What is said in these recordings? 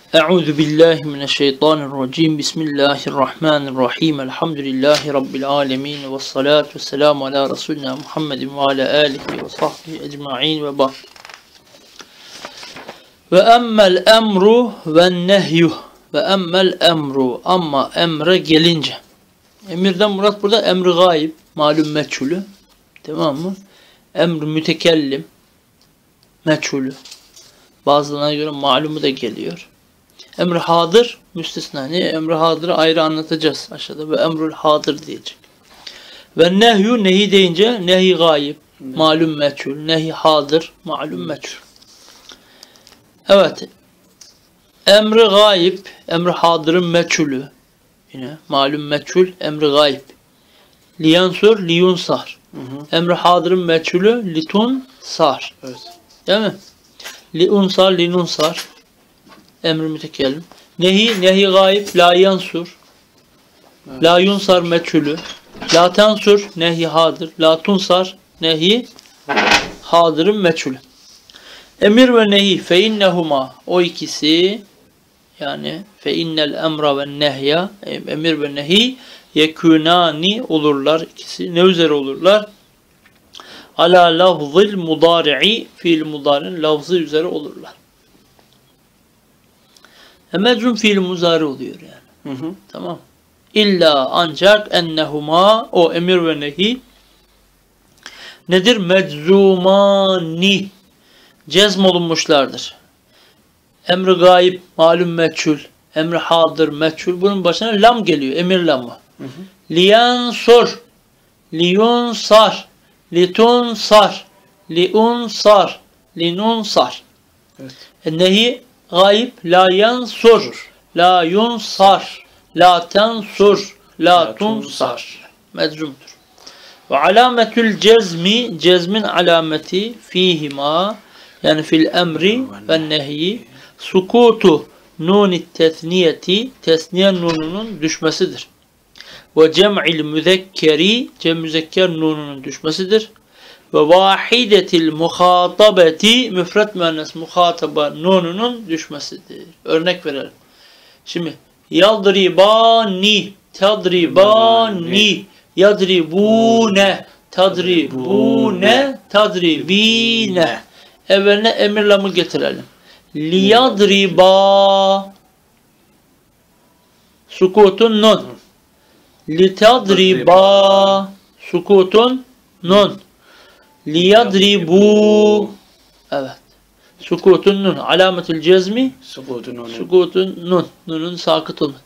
Euzu billahi mineşşeytanirracim. Bismillahirrahmanirrahim. Elhamdülillahi rabbil alamin ve salatu vesselamu ala resulina Muhammedin ve ala alihi ve sahbihi ecmaîn ve ba'd. Ve emmel emru ve nehyu. Ve emmel emru, ama emre gelince. Emirden murat burada emri gayb, malum meçhulü. Tamam mı? Emri mütekellim, meçhulü. Bazılarına göre malumu da geliyor. Emri hadır müstesna. Niye? Emri hadırı ayrı anlatacağız aşağıda. Ve emrül hadır diyecek. Ve nehyu, nehi deyince nehi gayb, malum meçhul. Nehi hadır, malum meçhul. Evet. Emri gayb, emri hadırın meçhulü. Yine malum meçhul, emri gayb. Liyansur, liyunsar. Emri hadırın meçhulü, litunsar. Evet. Değil mi? Liunsar, linunsar. Emri mütekellim. Nehi gayb, la yansur. Evet. La yunsar meçhulü. La tansur, nehi hadır. La tunsar, nehi hadırın meçhulü. Emir ve nehi fe innehuma, o ikisi, yani fe innel emra ve nehya, emir ve nehi yekunani olurlar, ikisi ne üzere olurlar? Ala lafzil mudari'i, fiil mudari'nin lafzı üzere olurlar. Mecrum fiil muzari oluyor yani. Tamam. İlla ancak ennehuma, o emir ve nehi nedir? Meczumani, cezm olunmuşlardır. Emri gayb, malum meçhul, emri hadır, meçhul. Bunun başına lam geliyor, emir lamı. Liyansur, liyunsar, litunsar, liunsar, linunsar. Evet. Nehi gayb, la yansur, la yunsar, la tensur, la tunsar. Meczumdur. Ve alametül cezmi, cezmin alameti fihima, yani fil emri ve nehyi, sukutu nunit tesniyeti, tesniye nununun düşmesidir. Ve cem'il müzekkeri, cem müzekker nununun düşmesidir. Ve vahidetil muhatabeti, müfret müennes muhataba nununun düşmesidir. Örnek verelim. Şimdi yadribani, tadribani, yadribune, tadribune, tadribine. Evveline emir lamı getirelim. Liyadriba, sukutun nun. Litadriba, sukutun nun. Liyadribu, evet. Sukutun nun. Alametül cezmi, sukutun nun. Nunun sakıt olması.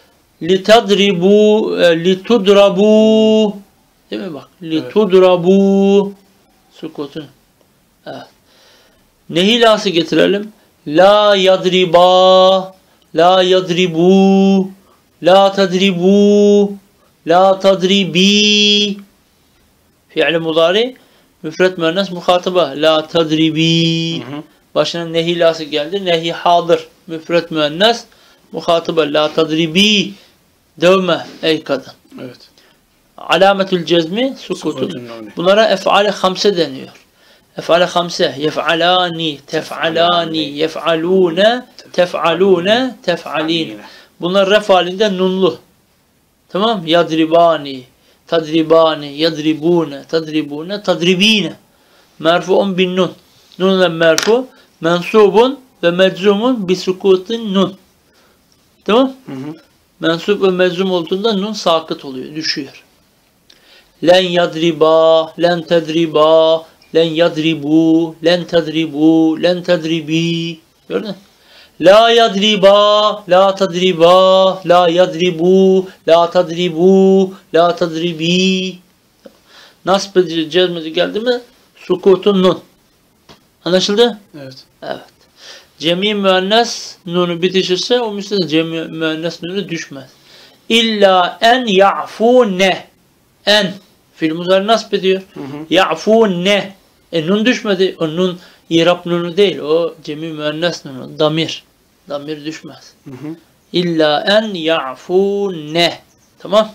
Litadribu, litudrabu, değil mi bak? Litudrabu, sukutun. Evet. Nehilası getirelim. La yadriba, la yadribu, la tadribu, la tadribi. Fi'l mudari, müfret müennes muhataba. La tadribi. Başına nehilası geldi. Nehi hadır, müfret müennes muhataba. La tadribi. Dövme ey kadın. Evet. Alametül cezmi sukutun. Bunlara ef'al-i hamse deniyor. Ef'al-i hamse, yef'alani, tef'alani, yef'alune, tef'alune, tef'aline. Bunlar ref halinde nunlu. Tamam? Yadribani, tadribani, yadribune, tadribune, tadribine. Merfu'un bin nun. Nunle merfu, mensubun ve meczumun bi sukutin nun. Tamam? Mensup ve meczum olduğunda nun sakıt oluyor, düşüyor. Len yadriba, len tedriba, len yadribu, len tadribu, len tadribi. Gördün mü? La yadriba, la tadriba, la yadribu, la tadribu, la tadribi. Nasb edici cezmedi geldi mi? Sukutun nun. Anlaşıldı? Evet. Evet. Cemi müennes nunu bitişirse o müstesna cemi müennes nunu düşmez. İlla en ya'fune. En fiil muzari nasb ediyor. Ya'fune. Nun düşmedi. O nun İrab nunu değil. O cemi müennes nunu. Damir. Damir düşmez. İlla en ya'fune. Tamam.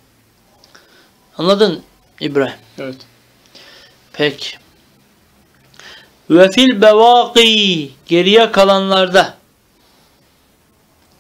Anladın İbrahim? Evet. Peki. Ve fil bevâki, geriye kalanlarda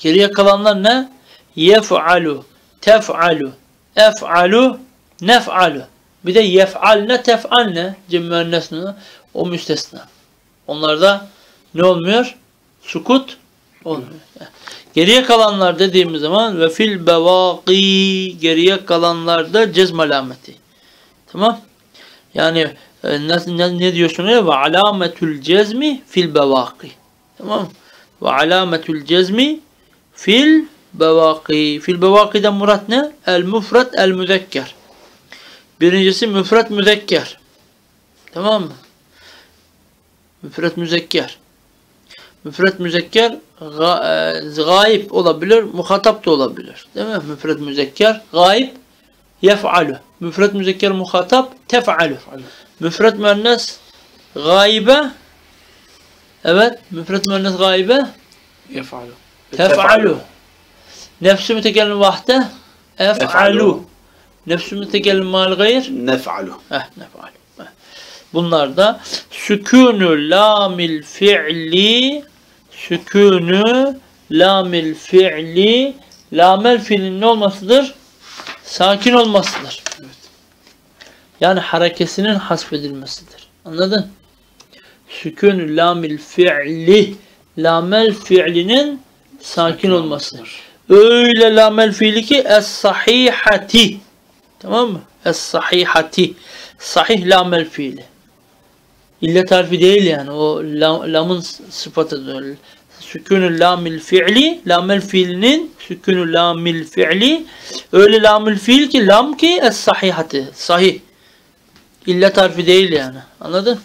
Geriye kalanlar ne? Yef'alu, tef'alu, ef'alu, nef'alu. Bir de yef'alne, tef'alne. Cem müennes nunu. O müstesna. Onlarda ne olmuyor? Sukut olmuyor. Geriye kalanlar dediğimiz zaman ve fil bevaki, geriye kalanlarda cezm alameti. Tamam? Yani ne diyorsun ya? Ve alametül cezmi fil bevaki. Tamam? Ve alametül cezmi fil bevaki. Fil bevaki'den murat ne? El müfret el müzekker. Birincisi müfret müzekker. Tamam mı? Müfret müzekker. Müfret müzekker gayip olabilir, muhatap da olabilir. Değil mi? Müfret müzekker gayip yef'alu. Müfret müzekker muhatap tef'alu. Müfret müennes gaybe, evet, müfret müennes gaybe Yef'alu. tef'alu. Nefsü mütekellim vahde ef'alu. Nefsü mütekellim mal gayr Nef'alu. nef'alu. Bunlar da sükûnü lamil fi'li, sükûnü lamil fi'li, lamel fiilin ne olmasıdır? Sakin olmasıdır. Evet. Yani harekesinin hasfedilmesidir. Anladın? Sükûnü lamil fi'li, lamel fiilinin sakin olması. Öyle lamel fiili ki es-sahihati. Tamam mı? Es-sahihati. Sahih lamel fiili. İllet harfi değil yani. O lamın sıfatıdır. Sükûnü lamil fi'li, lamel fiilinin sükûnü lamil fi'li, öyle lamil fiil ki lam ki es-sahihati. Sahih. İllet harfi değil yani. Anladın?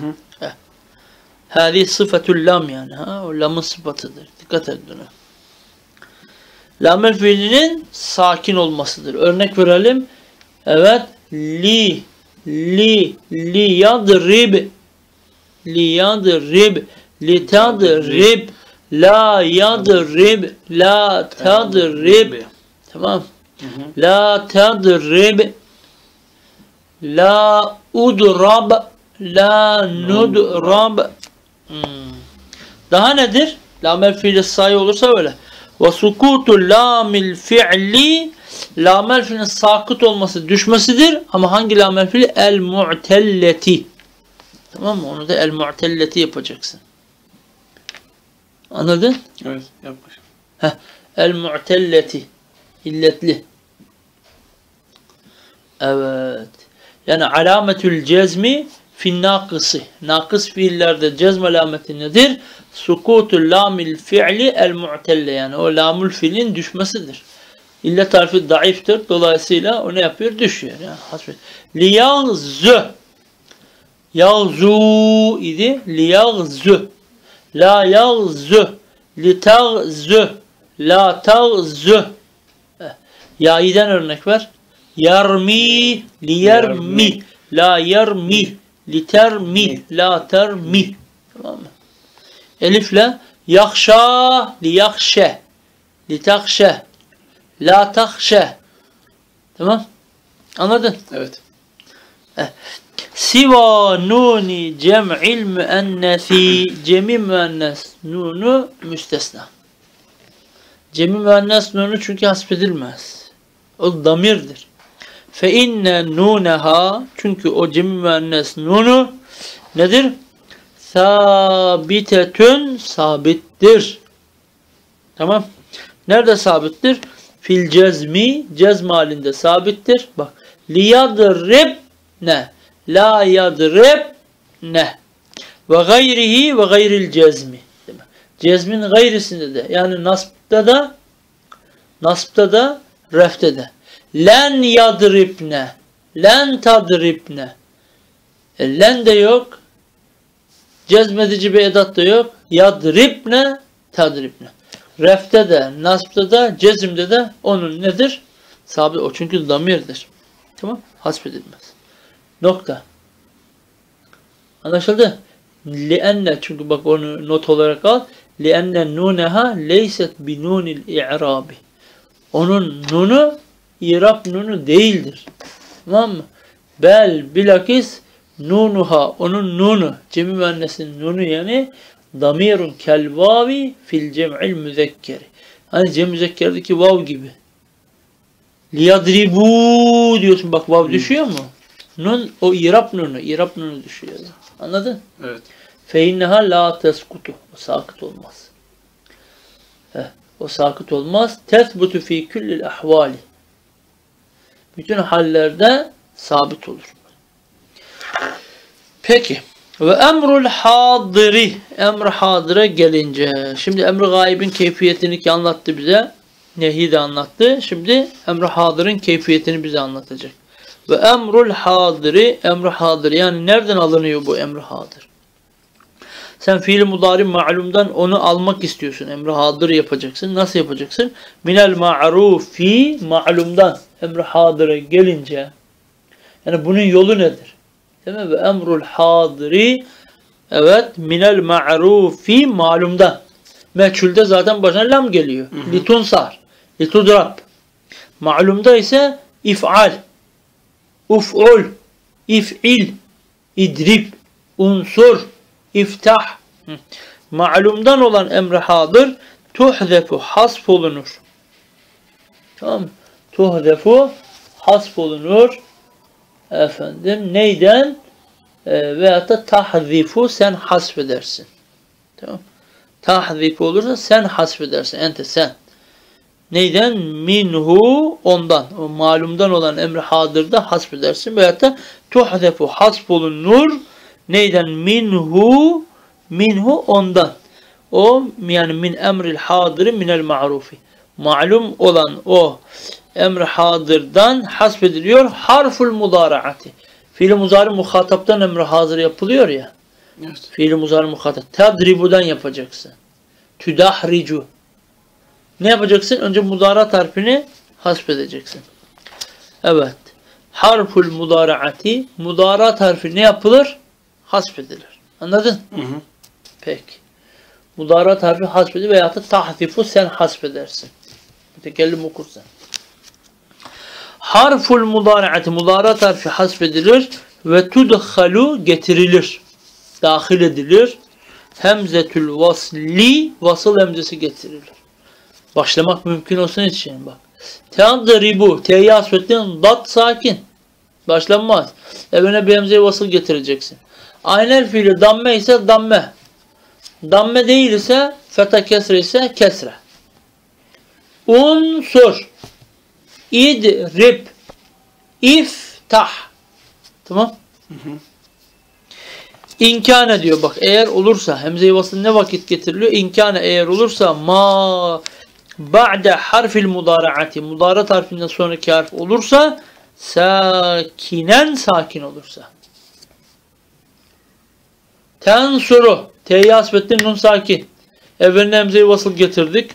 Hâzi sıfatül lam yani. O lamın sıfatıdır. Dikkat edin ona. Lamel fiilinin sakin olmasıdır. Örnek verelim. Evet. Li yadrib, li yadrib, li tadrib, la yadrib, la tadrib. Tamam. La tadrib, la udrab, la nudrab. Daha nedir? Lamel fiili sayı olursa öyle. Ve sukutu lamil fi'li, lamel fiilin sakıt olması, düşmesidir. Ama hangi lamel fiili? El mu'telleti. Tamam mı? Onu da el mu'telleti yapacaksın. Anladın? Evet, yapmış. El mu'telleti. İlletli. Evet. Yani alametül cezmi fin nakısı. Nakıs fiillerde cezm alameti nedir? Sukutul lamil fi'li el mu'telle. Yani o lamül fiilin düşmesidir. İllet tarifi zayıftır. Dolayısıyla o ne yapıyor? Düşüyor. Yani. Liyagzü. Yagzu idi. Liyagzü. La yagzü. Litagzü. La tagzü. Ya'iden örnek ver. Yarmi. Liyarmi. La yarmi. Litermi. La termi. Tamam mı? Elifle yakşa. Liyakşe. Litakşe. La takşe. Tamam? Anladın? Evet. Siva nuni cem'il müennesi, cemi müennes nunu müstesna. Cemi müennes nunu çünkü hasfedilmez. O damirdir. Fe inne nuneha, çünkü o cemi müennes nunu nedir? Sabitetün, sabittir. Tamam. Nerede sabittir? Fil cezmi, cezm halinde sabittir. Bak. Liyadrib ne? La yadrib ne? Ve gayrihi ve gayril cezmi. Cezmin gayrisinde de, yani nasbda da refte de. Len yadribne. Len tadribne. Len de yok. Cezmedici bir edat da yok. Yadribne, tadribne. Refte de, nasbda da, cezimde de onun nedir? Sabit o, çünkü damirdir. Tamam? Hasbedilmez. Nokta. Anlaşıldı? Lienne, çünkü bak onu not olarak al. Lienne nuneha leyset bi nunil i'rabi. Onun nunu İrab nunu değildir. Tamam mı? Bel bilakis nunuha, onun nunu, cemi müennesin nunu, yani damirun kelvavi fil cem'il müzekkeri. Hani cem müzekkerdeki vav gibi. Liyadribu diyorsun. Bak vav düşüyor mu? Nun o irab nunu. İrab nunu düşüyor. Anladın? Evet. Feinneha la teskutu. O sakıt olmaz. O sakıt olmaz. Tesbutu fi kullil ahvali. Bütün hallerde sabit olur. Peki. Ve emrul hadiri. Emr hadire gelince. Şimdi emr gaibin keyfiyetini ki anlattı bize. Nehi de anlattı. Şimdi emr hadirin keyfiyetini bize anlatacak. Ve emrul hadiri. Emr hadir. Yani nereden alınıyor bu emr hadir? Sen fiil-i mudari ma'lumdan onu almak istiyorsun. Emr hadir yapacaksın. Nasıl yapacaksın? Minel ma'rufi ma'lumdan emr hadire gelince. Yani bunun yolu nedir? Değil mi? Ve emrul hadiri evet minel ma'rufi malumdan. Meçhulde zaten başına lam geliyor. Litunsar. Litudrab. Malumda ise if'al. Uf'ul. İf'il. İdrib. Unsur. İftah. Malumdan olan emri hadır tuhzefu hasf olunur. Tamam mı? Tuhzefu hasf olunur. Efendim neyden? Veyahut da tahzifu sen hasfedersin. Tamam. Tahzifu olursa sen hasfedersin. Ente sen. Neyden? Minhu ondan. O malumdan olan emri hadırda hasfedersin. Veyahut da tuhzefu hasfolunur. Neyden? Minhu ondan. O yani min emril hadiri minel ma'rufi. Malum olan o emr-i hadırdan hasfediliyor. Harful mudaraati. Fiil-i muzari muhataptan emr-i hazır yapılıyor ya. Evet. Fiil-i muzari muhatap. Tadribudan yapacaksın. Tüdahricu. Ne yapacaksın? Önce mudarat harfini hasfedeceksin. Evet. Harful mudaraati. Mudarat harfi ne yapılır? Hasfedilir. Anladın? Hı hı. Peki. Mudarat harfi hasfedilir veyahut da tahzifu sen hasfedersin. Mütekellim okursan. Harful mudaraati mudarat harfi hasfedilir ve tudhalu getirilir. Dahil edilir. Hemzetül vasli vasıl hemzesi getirilir. Başlamak mümkün olsun için bak. Tadribu t'yi hasfettin dat sakin. Başlanmaz. Evine bir hemzeye vasıl getireceksin. Aynel fiili damme ise damme. Damme değil ise feta kesre ise kesre. Unsur. İdrib. İftah. Tamam. İnkâne diyor bak eğer olursa hemze-i vasıl ne vakit getiriliyor? İnkâne eğer olursa ma ba'de harfil mudaraati mudarat harfinden sonraki harf olursa sakinen sakin olursa. Tensuru t'yi hasbettin nun sakin. Evveline hemze-i vasıl getirdik.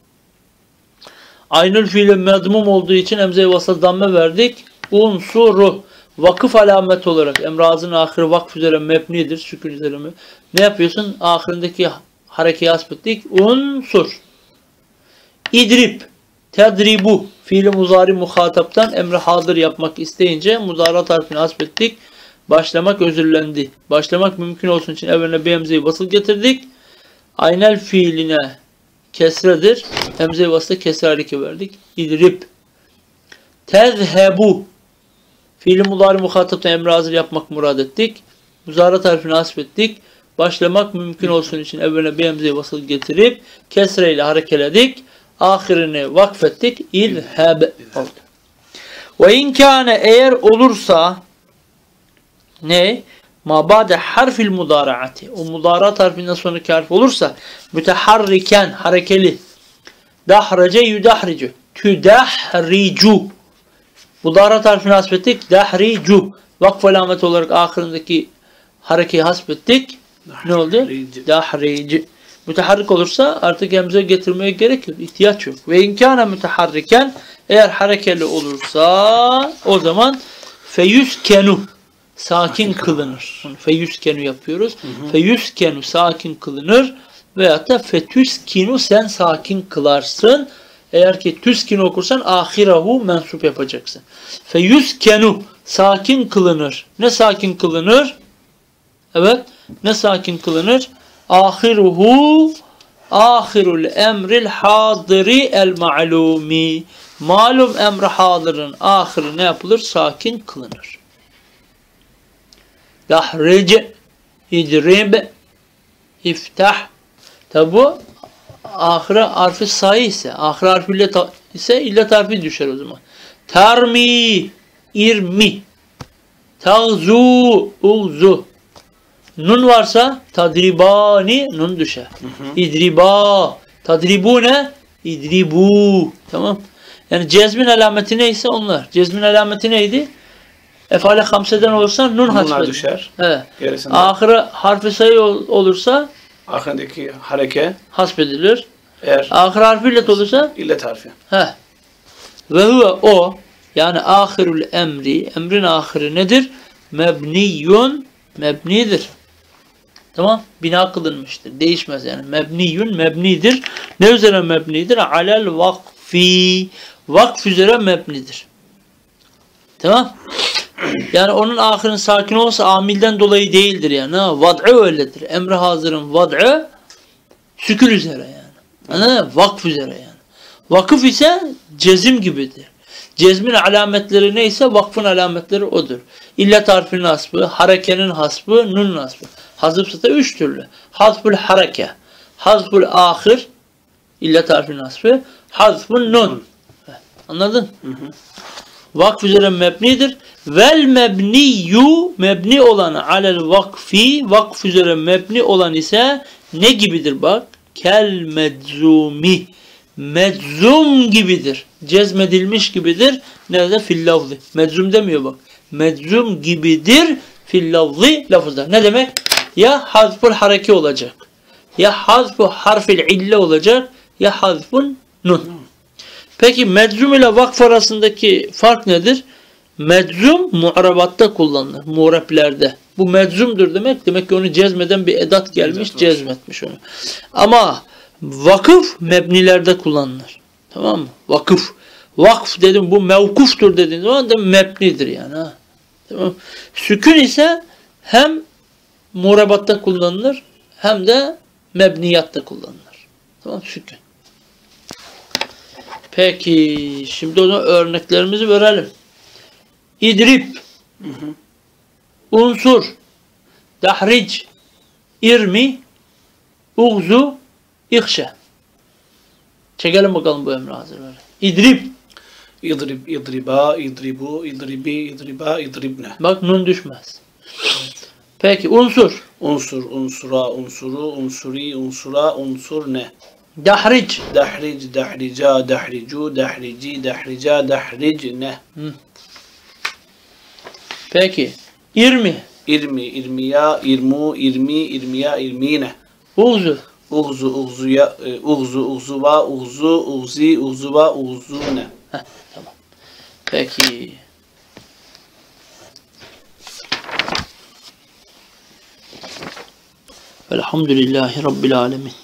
Aynül fiili medmum olduğu için hemze-i vasıl damme verdik. Unsuru vakıf alamet olarak emrazın ahiri vakf üzere mebnidir. Sükun üzere mi? Ne yapıyorsun? Ahirindeki harekeyi hasbettik. Unsur. İdrib. Tedribu. Fiili muzari muhataptan emri hadır yapmak isteyince mudarat harfini hasbettik. Başlamak özürlendi. Başlamak mümkün olsun için evveline bir hemze-i vasıl getirdik. Aynel fiiline kesredir. Hemze-i vasıta kesre hareke verdik. İdrib. Tezhebu. Fiil-i mudari muhataptan emri hazır yapmak murad ettik. Muzarat harfini hasbettik. Başlamak mümkün olsun için evveline bir hemze-i vasıl getirip kesre ile harekeledik. Ahirini vakfettik. İzheb oldu. Ve inkâne eğer olursa ne? Ma ba'de harfil mudaraati. O mudarat harfinden sonraki harf olursa müteharriken harekeli. Dahrace yudahricu. Tüdahricu. Mudarat harfini hasbettik. Dahricu. Vakf alamet olarak ahirindeki harekeyi hasbettik. Ne oldu? Dahrici. Müteharrik olursa artık hemze getirmeye gerek yok. İhtiyaç yok. Ve inkâne müteharriken eğer harekeli olursa o zaman feyüskenu sakin kılınır. Feyüskenu yapıyoruz. Feyüskenu sakin kılınır veyahut da fetüskinu sen sakin kılarsın. Eğer ki tüskinu okursan ahirahu mensup yapacaksın. Feyüskenu sakin kılınır. Ne sakin kılınır? Evet. Ne sakin kılınır? Ahiruhu ahirul emril hadiri el ma'lumi. Malum emri hadırın ahırı ne yapılır? Sakin kılınır. Dahric, idrib, iftah. Tabi bu ahire harfi sayı ise, ahire harfi illet harfi düşer o zaman. Termi, irmi, tağzu, uğzu. Nun varsa tadribani, nun düşer. İdriba, tadribune, idribu. Tamam. Yani cezmin alameti neyse onlar. Cezmin alameti neydi? Efale hamseden olursa nun hasbedilir. düşer. Evet. Gerisinde. Ahire harfi sayı olursa Ahirindeki hareke hasbedilir. eğer Ahire harfi illet olursa illet harfi. ve huve o, yani ahirul emri, emrin ahiri nedir? Mebniyun, mebnidir. Tamam, bina kılınmıştır. Değişmez yani. Mebniyun, mebnidir. Ne üzere mebnidir? Alel vakfi, vakf üzere mebnidir. Tamam. Yani onun ahirin sakin olsa amilden dolayı değildir yani. Vad'ı öyledir. Emri hazırın vad'ı sükun üzere yani. Anladın mı? Vakf üzere yani. Vakıf ise cezim gibidir. Cezmin alametleri neyse vakfın alametleri odur. İllet harfinin hasbı, harekenin hasbı, nunun hasbı. Hazıfsa da 3 türlü. Hazful hareke, hazful ahir, illet harfinin hasbı, hazful nun. Anladın? Vakf üzere mebnidir. Vel mebniyyu, mebni olanı alel vakfi, vakf üzere mebni olan ise ne gibidir bak? Kel medzumi, medzum gibidir. Cezmedilmiş gibidir. Nerede? Fil lafzi. Medzum demiyor bak. Medzum gibidir fil lafzi, lafızda. Ne demek? Ya hazful hareke olacak, ya hazfu harfil ille olacak, ya hazfun nun. Peki medzum ile vakf arasındaki fark nedir? Medzum mu'rabatta kullanılır. Mu'rablerde. Bu medzumdur demek. Demek ki onu cezmeden bir edat gelmiş, cezmetmiş onu. Ama vakıf mebnilerde kullanılır. Tamam mı? Vakıf. Vakf dedim, bu mevkuftur dediğin zaman da mebnidir yani. Ha. Tamam. Sükun ise hem mu'rabatta kullanılır hem de mebniyatta kullanılır. Tamam, sükun. Peki, şimdi ona örneklerimizi verelim. İdrib, unsur, dahric, irmi, uğzu, ihşe. Çekelim bakalım bu emri hazır böyle. İdrib. İdrib, idriba, idribu, idribi, idriba, idribne. Bak nun düşmez. Peki unsur. Unsur, unsura, unsuru, unsuri, unsura, unsur ne? Dahric. Dahric, dahrica, dahricu, dahrici, dahrica, dahric ne? Peki irmi. İrmi, irmiya, irmu, irmi, irmiya, irmine. Uğzu. Uğzu, uğzuya, uğzu, uğzuva, uğzu, uğzi, uğzuva, uğzune. Tamam. Peki. Elhamdülillahi Rabbil alemin.